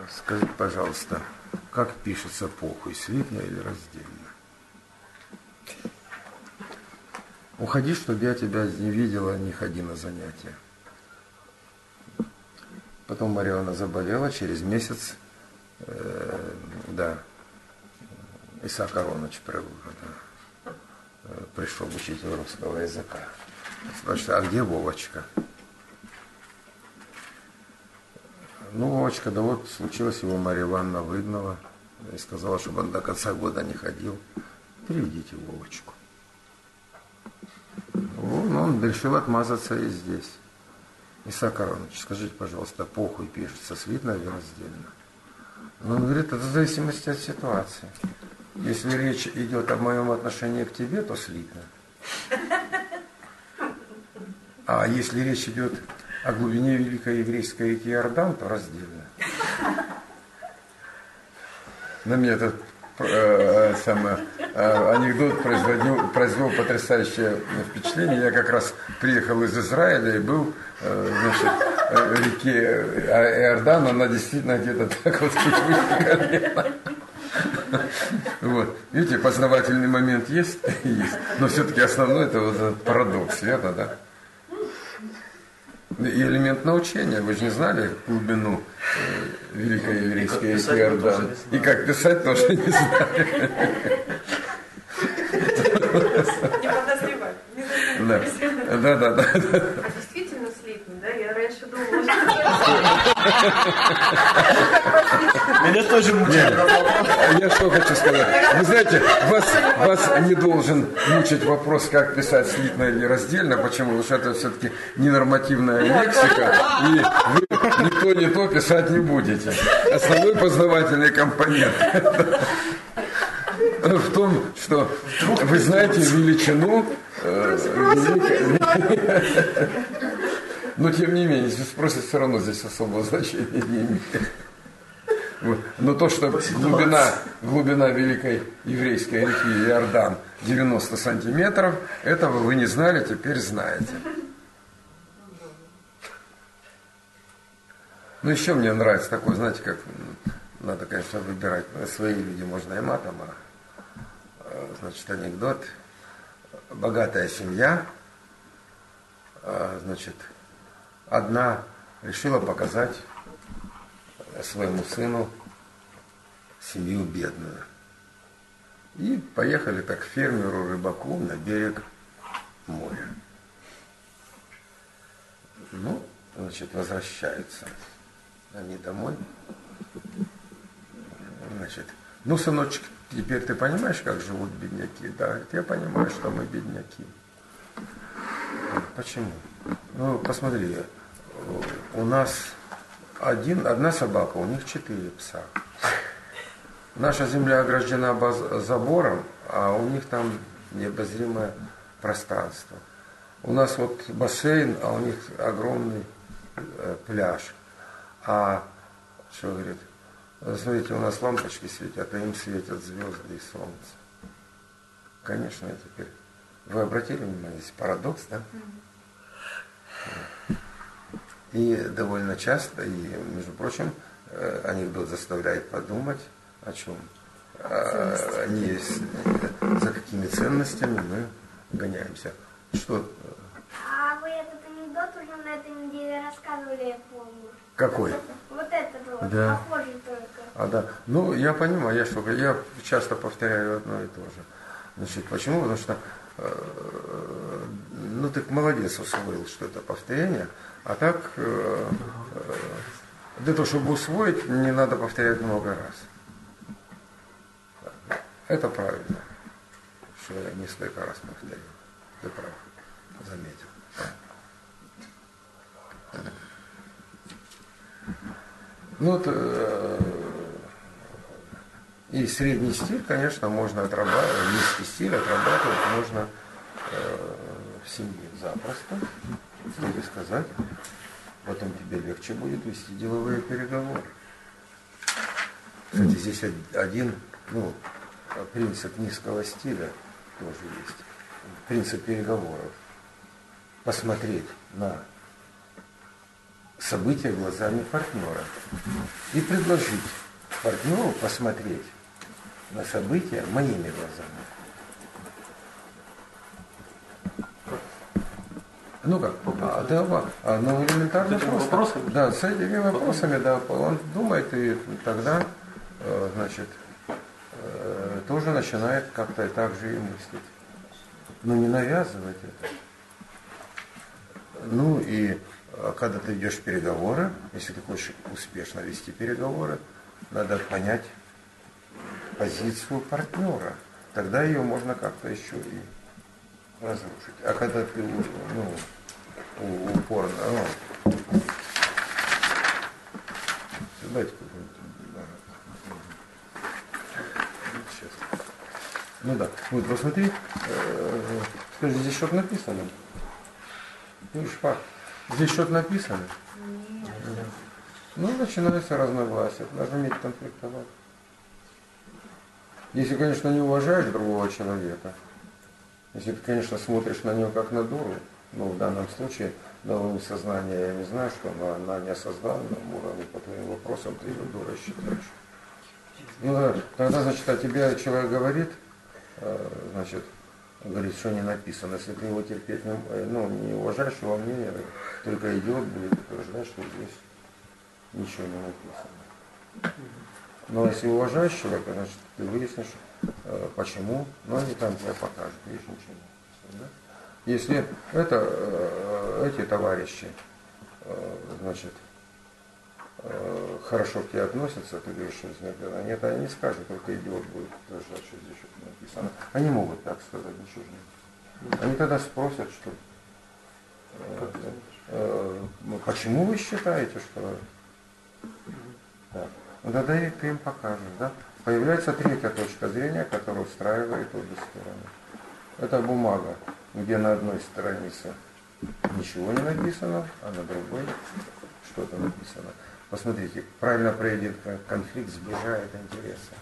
Скажите, пожалуйста, как пишется похуй, слитно или раздельно? Уходи, чтобы я тебя не видела, не ходи на занятия. Потом Марьяна заболела, через месяц, Исаак Аронович пришел учитель русского языка. Спрашивает, а где Вовочка? Ну, Вовочка, да вот случилось, его Марья Ивановна выгнала и сказала, чтобы он до конца года не ходил. Приведите Вовочку. Он решил отмазаться и здесь. Исаак Аронович, скажите, пожалуйста, похуй пишется слитно или раздельно? Он говорит, это в зависимости от ситуации. Если речь идет о моем отношении к тебе, то слитно. А если речь идет о глубине великой еврейской реки Иордан, то раздельно. На меня этот анекдот произвел потрясающее впечатление. Я как раз приехал из Израиля и был, в реке Иордан, она действительно где-то так вот чуть выше колена. Вот. Видите, познавательный момент есть, но все-таки основной это вот этот парадокс, верно, да? И элемент научения, вы же не знали глубину великой еврейской реки Иордан. И как писать тоже не знали. Не подозревать. Да. А действительно слитно, да? Я раньше думала, что... Меня тоже мучает. Я что хочу сказать. Вы знаете, вас не должен мучить вопрос, как писать слитно или раздельно. Почему? Потому что это все-таки ненормативная лексика, и вы не то писать не будете. Основной познавательный компонент в том, что вы знаете величину, но тем не менее, если спросят, все равно здесь особого значения не имеет. Вот. Но то, что глубина великой еврейской реки Иордан 90 сантиметров, этого вы не знали, теперь знаете. Ну, еще мне нравится такое, знаете, как надо, конечно, выбирать. Свои люди можно и матом, значит, анекдот. Богатая семья, значит, одна решила показать своему сыну семью бедную. И поехали так к фермеру, рыбаку на берег моря. Ну, значит, возвращаются они домой. Значит, ну, сыночек, теперь ты понимаешь, как живут бедняки? Да, я понимаю, что мы бедняки. Почему? Ну, посмотри, у нас одна собака, у них 4 пса. Наша земля ограждена забором, а у них там необозримое пространство. У нас вот бассейн, а у них огромный пляж. А что говорит? Смотрите, у нас лампочки светят, а им светят звезды и солнце. Конечно, теперь. Вы обратили внимание, здесь парадокс, да? И довольно часто, и, между прочим, анекдот заставляет подумать, о чем. За какими ценностями мы гоняемся. Что? А вы этот анекдот уже на этой неделе рассказывали, я помню. Какой? Вот этот вот, да. Похожий только. Да. Ну, я понимаю, я часто повторяю одно и то же. Значит, почему? Потому что ну, ты молодец усвоил, что это повторение, а так для того, чтобы усвоить, не надо повторять много раз. Это правильно, что я несколько раз повторил. Ты прав, заметил. Ну, вот, и средний стиль, конечно, можно отрабатывать, низкий стиль отрабатывать можно в семье запросто, чтобы сказать, потом тебе легче будет вести деловые переговоры. Кстати, здесь один, принцип низкого стиля тоже есть. Принцип переговоров. Посмотреть на события глазами партнера. и предложить партнеру посмотреть на события моими глазами. Ну как? Ну элементарно просто. Да, с этими вопросами, да, он думает, и тогда, значит, тоже начинает как-то так же и мыслить. Но не навязывать это. Ну и когда ты ведешь переговоры, если ты хочешь успешно вести переговоры, надо понять позицию партнера. Тогда ее можно как-то еще и разрушить. А когда ты упорно, дайте сейчас. Ну да, вот посмотри, скажи, здесь что-то написано? Видишь, факт. Здесь что-то написано? Нет. Ну, начинается разногласие, даже уметь конфликтовать. Если, конечно, не уважаешь другого человека, если ты, конечно, смотришь на нее как на дуру, ну, в данном случае, на уровне сознания я не знаю, что она не осознанном уровне, по твоим вопросам ты ее дурой считаешь. Ну, да, тогда, значит, о тебе человек говорит, значит, говорит, что не написано. Если ты его терпеть не уважаешь его мнение, только идиот будет утверждать, что здесь ничего не написано. Но если уважаешь человека, значит, ты выяснишь, почему, но они там тебе покажут, видишь, ничего не написано. Да? Если эти товарищи, значит, хорошо к тебе относятся, ты говоришь, что здесь написано. Нет, они не скажут, только идиот будет утверждать, что здесь что-то написано. Они могут так сказать, ничего не написано. Они тогда спросят, что почему вы считаете, что так. Ну, тогда ты им покажешь, да? Появляется третья точка зрения, которая устраивает обе стороны. Это бумага, где на одной странице ничего не написано, а на другой что-то написано. Посмотрите, правильно проведен конфликт сближает интересы.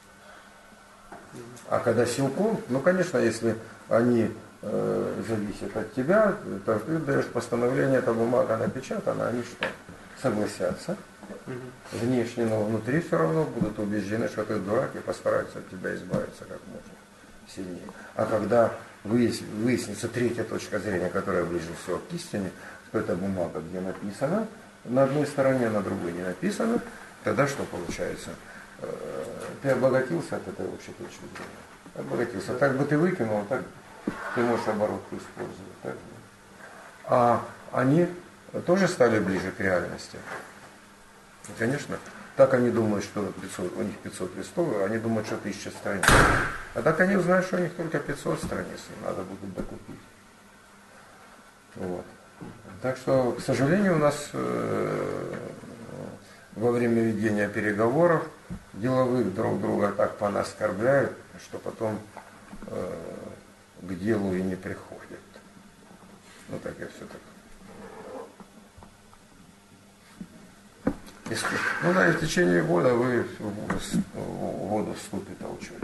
А когда силком, ну, конечно, если они зависят от тебя, то ты даешь постановление, эта бумага напечатана, они что? Согласятся. Внешне, но внутри все равно будут убеждены, что ты дурак, и постараются от тебя избавиться как можно сильнее. А когда выяснится третья точка зрения, которая ближе всего к истине, что это бумага, где написано, на одной стороне, на другой не написано, тогда что получается? Ты обогатился от этой общей точки зрения. Обогатился. Так бы ты выкинул, так ты можешь оборотку использовать. Так? А они тоже стали ближе к реальности. И, конечно, так они думают, что 500, у них 500 листов, они думают, что 1000 страниц. А так они узнают, что у них только 500 страниц, им надо будет докупить. Вот. Так что, к сожалению, у нас во время ведения переговоров деловых друг друга так понаскорбляют, что потом к делу и не приходят. Ну так я все так. Ну да, и в течение года вы в воду вступит учете.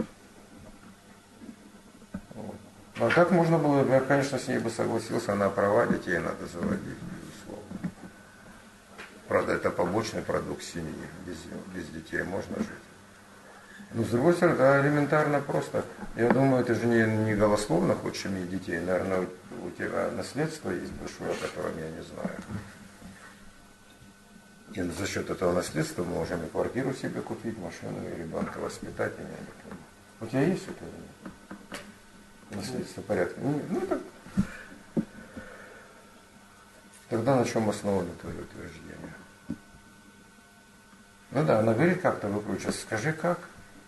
Вот. А так можно было, я, конечно, с ней бы согласился, она права, детей надо заводить, безусловно. Правда, это побочный продукт семьи, без детей можно жить. Но с другой стороны, это элементарно просто. Я думаю, ты же не голословно хочешь иметь детей, наверное, у тебя наследство есть большое, о котором я не знаю. И за счет этого наследства мы можем и квартиру себе купить, машину, и ребенка воспитать, и няню. У тебя есть это или нет? Наследство порядка? Ну, так. Тогда на чем основано твое утверждение? Ну да, она говорит, как-то выкручиваться. Скажи, как?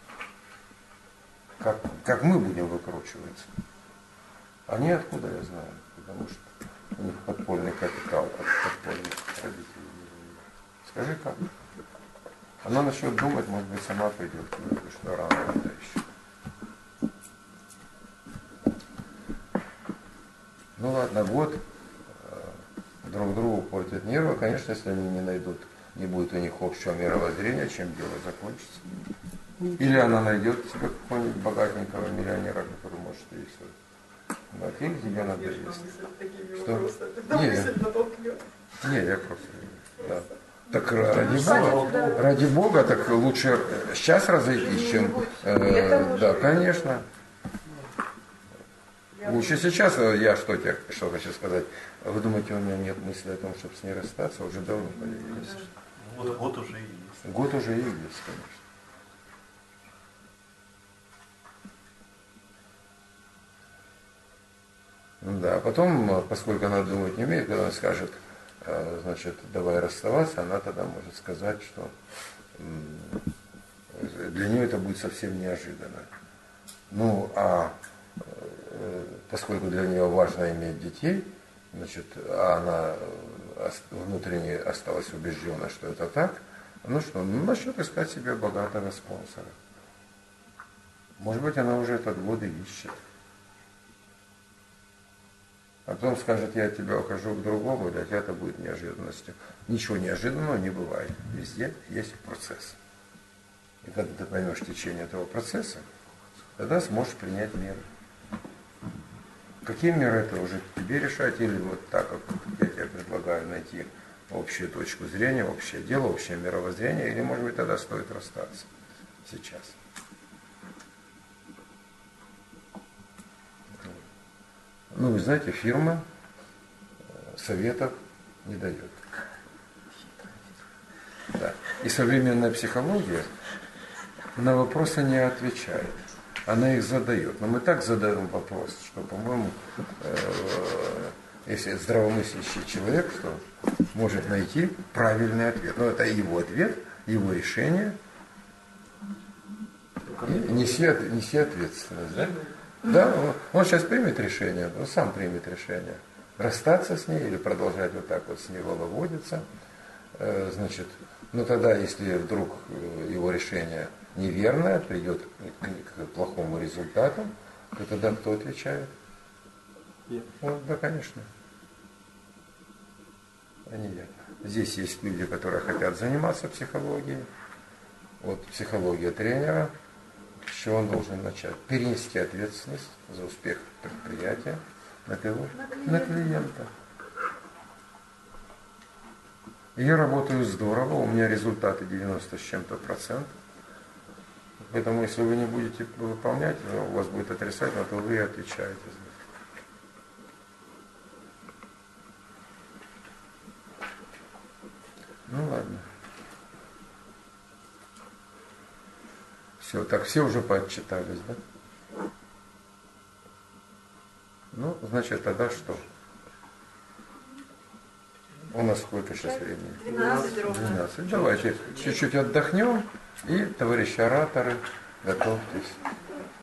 Как мы будем выкручиваться? Они откуда, я знаю, потому что у них подпольный капитал от подпольных родителей. Скажи, как? Она начнет думать, может быть, сама придет к выводу, что рано это еще. Ну ладно, год друг другу портят нервы. Конечно, если они не найдут, не будет у них общего мировоззрения, чем дело закончится. Или она найдет себе какого-нибудь богатенького миллионера, который может ей все. Да, или тебе надо есть. Что? Не, я просто, да. Так ради Бога, так лучше сейчас разойтись, чем... да, конечно. Лучше сейчас, я что хочу сказать. Вы думаете, у меня нет мысли о том, чтобы с ней расстаться? Уже давно появились. Год уже и есть. Год уже и есть, конечно. Да, а потом, поскольку она думать не умеет, когда она скажет, значит, давай расставаться, она тогда может сказать, что для нее это будет совсем неожиданно. Ну, а поскольку для нее важно иметь детей, значит, а она внутренне осталась убеждена, что это так, ну что, начнет искать себе богатого спонсора. Может быть, она уже этот год и ищет. А потом скажет, я от тебя ухожу к другому, и для тебя это будет неожиданностью. Ничего неожиданного не бывает. Везде есть процесс. И когда ты поймешь течение этого процесса, тогда сможешь принять меры. Какие меры это уже тебе решать, или вот так, как я тебе предлагаю найти общую точку зрения, общее дело, общее мировоззрение, или, может быть, тогда стоит расстаться сейчас. Ну, вы знаете, фирма советов не дает. Да. И современная психология на вопросы не отвечает. Она их задает. Но мы так задаем вопрос, что, по-моему, если здравомыслящий человек, что может найти правильный ответ. Но это его ответ, его решение. И неси ответственность. Да? Да, он сейчас примет решение, он сам примет решение. Расстаться с ней или продолжать вот так вот с ней воловодиться. Значит, но тогда, если вдруг его решение неверное, придет к плохому результату, то тогда кто отвечает? Вот, да, конечно. А не я. Здесь есть люди, которые хотят заниматься психологией. Вот психология тренера. С чего он должен начать? Перенести ответственность за успех предприятия на кого? На клиента. Я работаю здорово, у меня результаты 90 с чем-то %. Поэтому, если вы не будете выполнять, у вас будет отрицательно, то вы отвечаете за это. Ну ладно. Все, так все уже поотчитались, да? Ну, значит, тогда что? У нас сколько сейчас времени? 12. Давайте чуть-чуть отдохнем. И, товарищи ораторы, готовьтесь.